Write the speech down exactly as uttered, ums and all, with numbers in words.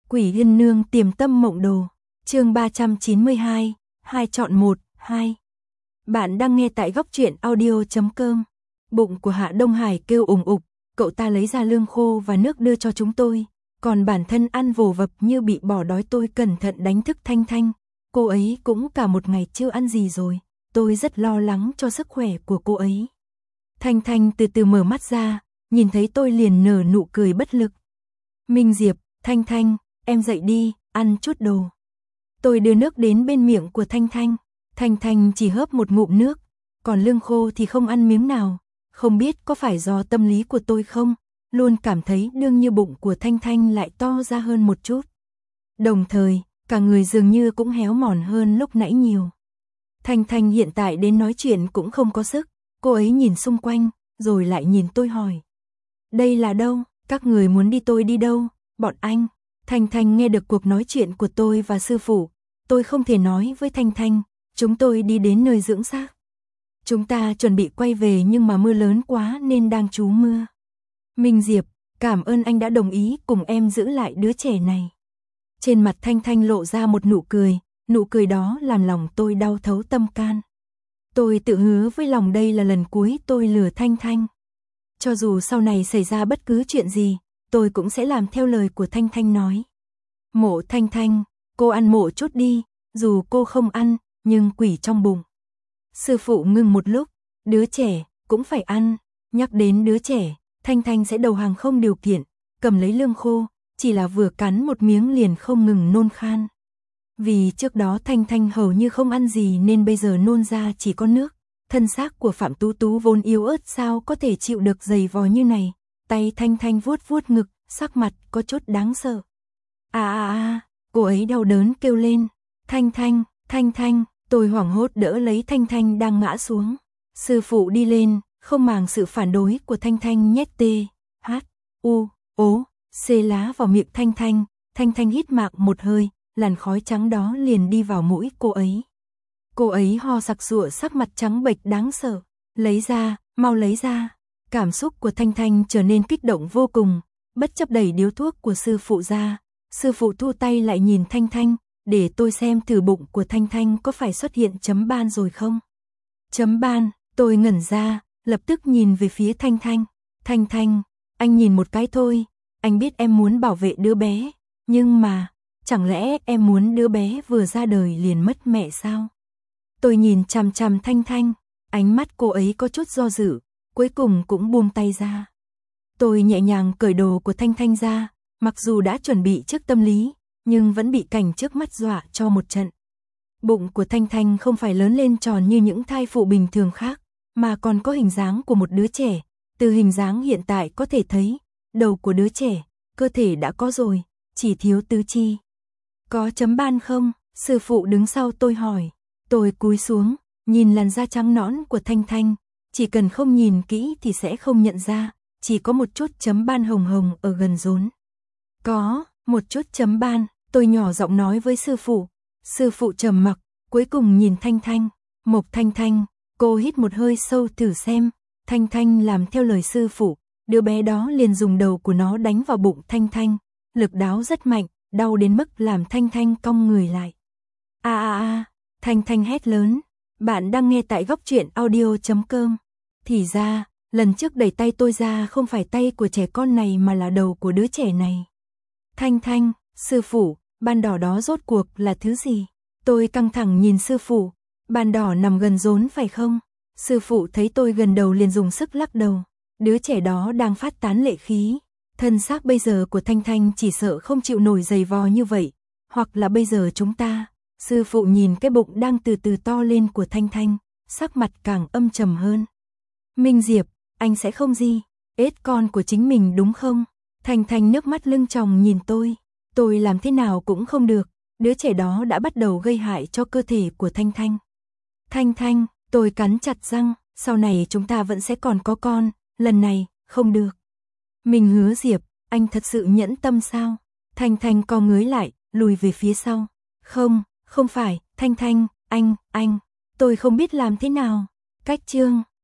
Quỷ Yên Nương Tiềm Tâm Mộng Đồ, chương ba trăm chín mươi hai, hai chọn một, hai. Bạn đang nghe tại góc truyện audio chấm com. Bụng của Hạ Đông Hải kêu ủng ục, cậu ta lấy ra lương khô và nước đưa cho chúng tôi, còn bản thân ăn vồ vập như bị bỏ đói. Tôi cẩn thận đánh thức Thanh Thanh, cô ấy cũng cả một ngày chưa ăn gì rồi, tôi rất lo lắng cho sức khỏe của cô ấy. Thanh Thanh từ từ mở mắt ra, nhìn thấy tôi liền nở nụ cười bất lực. Minh Diệp, Thanh Thanh, em dậy đi, ăn chút đồ. Tôi đưa nước đến bên miệng của Thanh Thanh, Thanh Thanh chỉ hớp một ngụm nước, còn lương khô thì không ăn miếng nào. Không biết có phải do tâm lý của tôi không, luôn cảm thấy đương như bụng của Thanh Thanh lại to ra hơn một chút. Đồng thời, cả người dường như cũng héo mòn hơn lúc nãy nhiều. Thanh Thanh hiện tại đến nói chuyện cũng không có sức, cô ấy nhìn xung quanh, rồi lại nhìn tôi hỏi. Đây là đâu, các người muốn đi tôi đi đâu, bọn anh? Thanh Thanh nghe được cuộc nói chuyện của tôi và sư phụ, tôi không thể nói với Thanh Thanh, chúng tôi đi đến nơi dưỡng xác. Chúng ta chuẩn bị quay về nhưng mà mưa lớn quá nên đang trú mưa. Minh Diệp, cảm ơn anh đã đồng ý cùng em giữ lại đứa trẻ này. Trên mặt Thanh Thanh lộ ra một nụ cười, nụ cười đó làm lòng tôi đau thấu tâm can. Tôi tự hứa với lòng đây là lần cuối tôi lừa Thanh Thanh. Cho dù sau này xảy ra bất cứ chuyện gì, tôi cũng sẽ làm theo lời của Thanh Thanh nói. Mộ Thanh Thanh, cô ăn mộ chút đi, dù cô không ăn, nhưng quỷ trong bụng. Sư phụ ngừng một lúc, đứa trẻ, cũng phải ăn. Nhắc đến đứa trẻ, Thanh Thanh sẽ đầu hàng không điều kiện, cầm lấy lương khô, chỉ là vừa cắn một miếng liền không ngừng nôn khan. Vì trước đó Thanh Thanh hầu như không ăn gì nên bây giờ nôn ra chỉ có nước. Thân xác của Phạm Tú Tú vốn yếu ớt sao có thể chịu được dày vò như này. Tay Thanh Thanh vuốt vuốt ngực, sắc mặt có chút đáng sợ. À à à, cô ấy đau đớn kêu lên. Thanh Thanh, Thanh Thanh, tôi hoảng hốt đỡ lấy Thanh Thanh đang ngã xuống. Sư phụ đi lên, không màng sự phản đối của Thanh Thanh nhét tê, hát, u, ố, xê lá vào miệng Thanh Thanh. Thanh Thanh hít mạc một hơi, làn khói trắng đó liền đi vào mũi cô ấy. Cô ấy ho sặc sụa, sắc mặt trắng bệch đáng sợ. Lấy ra, mau lấy ra. Cảm xúc của Thanh Thanh trở nên kích động vô cùng, bất chấp đẩy điếu thuốc của sư phụ ra. Sư phụ thu tay lại nhìn Thanh Thanh, để tôi xem thử bụng của Thanh Thanh có phải xuất hiện chấm ban rồi không. Chấm ban, tôi ngẩn ra, lập tức nhìn về phía Thanh Thanh. Thanh Thanh, anh nhìn một cái thôi, anh biết em muốn bảo vệ đứa bé, nhưng mà, chẳng lẽ em muốn đứa bé vừa ra đời liền mất mẹ sao? Tôi nhìn chằm chằm Thanh Thanh, ánh mắt cô ấy có chút do dự, cuối cùng cũng buông tay ra. Tôi nhẹ nhàng cởi đồ của Thanh Thanh ra, mặc dù đã chuẩn bị trước tâm lý, nhưng vẫn bị cảnh trước mắt dọa cho một trận. Bụng của Thanh Thanh không phải lớn lên tròn như những thai phụ bình thường khác, mà còn có hình dáng của một đứa trẻ. Từ hình dáng hiện tại có thể thấy, đầu của đứa trẻ, cơ thể đã có rồi, chỉ thiếu tứ chi. Có chấm ban không? Sư phụ đứng sau tôi hỏi. Tôi cúi xuống, nhìn làn da trắng nõn của Thanh Thanh, chỉ cần không nhìn kỹ thì sẽ không nhận ra, chỉ có một chút chấm ban hồng hồng ở gần rốn. Có, một chút chấm ban, tôi nhỏ giọng nói với sư phụ. Sư phụ trầm mặc, cuối cùng nhìn Thanh Thanh. Mộc Thanh Thanh, cô hít một hơi sâu thử xem. Thanh Thanh làm theo lời sư phụ, đứa bé đó liền dùng đầu của nó đánh vào bụng Thanh Thanh. Lực đáo rất mạnh, đau đến mức làm Thanh Thanh cong người lại. A a a, Thanh Thanh hét lớn. Bạn đang nghe tại góc truyện audio chấm com. Thì ra, lần trước đẩy tay tôi ra không phải tay của trẻ con này mà là đầu của đứa trẻ này. Thanh Thanh, sư phụ, ban đỏ đó rốt cuộc là thứ gì? Tôi căng thẳng nhìn sư phụ. Ban đỏ nằm gần rốn phải không? Sư phụ thấy tôi gần đầu liền dùng sức lắc đầu. Đứa trẻ đó đang phát tán lệ khí. Thân xác bây giờ của Thanh Thanh chỉ sợ không chịu nổi dày vò như vậy. Hoặc là bây giờ chúng ta... Sư phụ nhìn cái bụng đang từ từ to lên của Thanh Thanh, sắc mặt càng âm trầm hơn. Minh Diệp, anh sẽ không gì, ết con của chính mình đúng không? Thanh Thanh nước mắt lưng tròng nhìn tôi. Tôi làm thế nào cũng không được, đứa trẻ đó đã bắt đầu gây hại cho cơ thể của Thanh Thanh. Thanh Thanh, tôi cắn chặt răng, sau này chúng ta vẫn sẽ còn có con, lần này, không được. Mình hứa Diệp, anh thật sự nhẫn tâm sao? Thanh Thanh co ngứa lại, lùi về phía sau. Không, không phải, Thanh Thanh, anh, anh, tôi không biết làm thế nào. Cách chương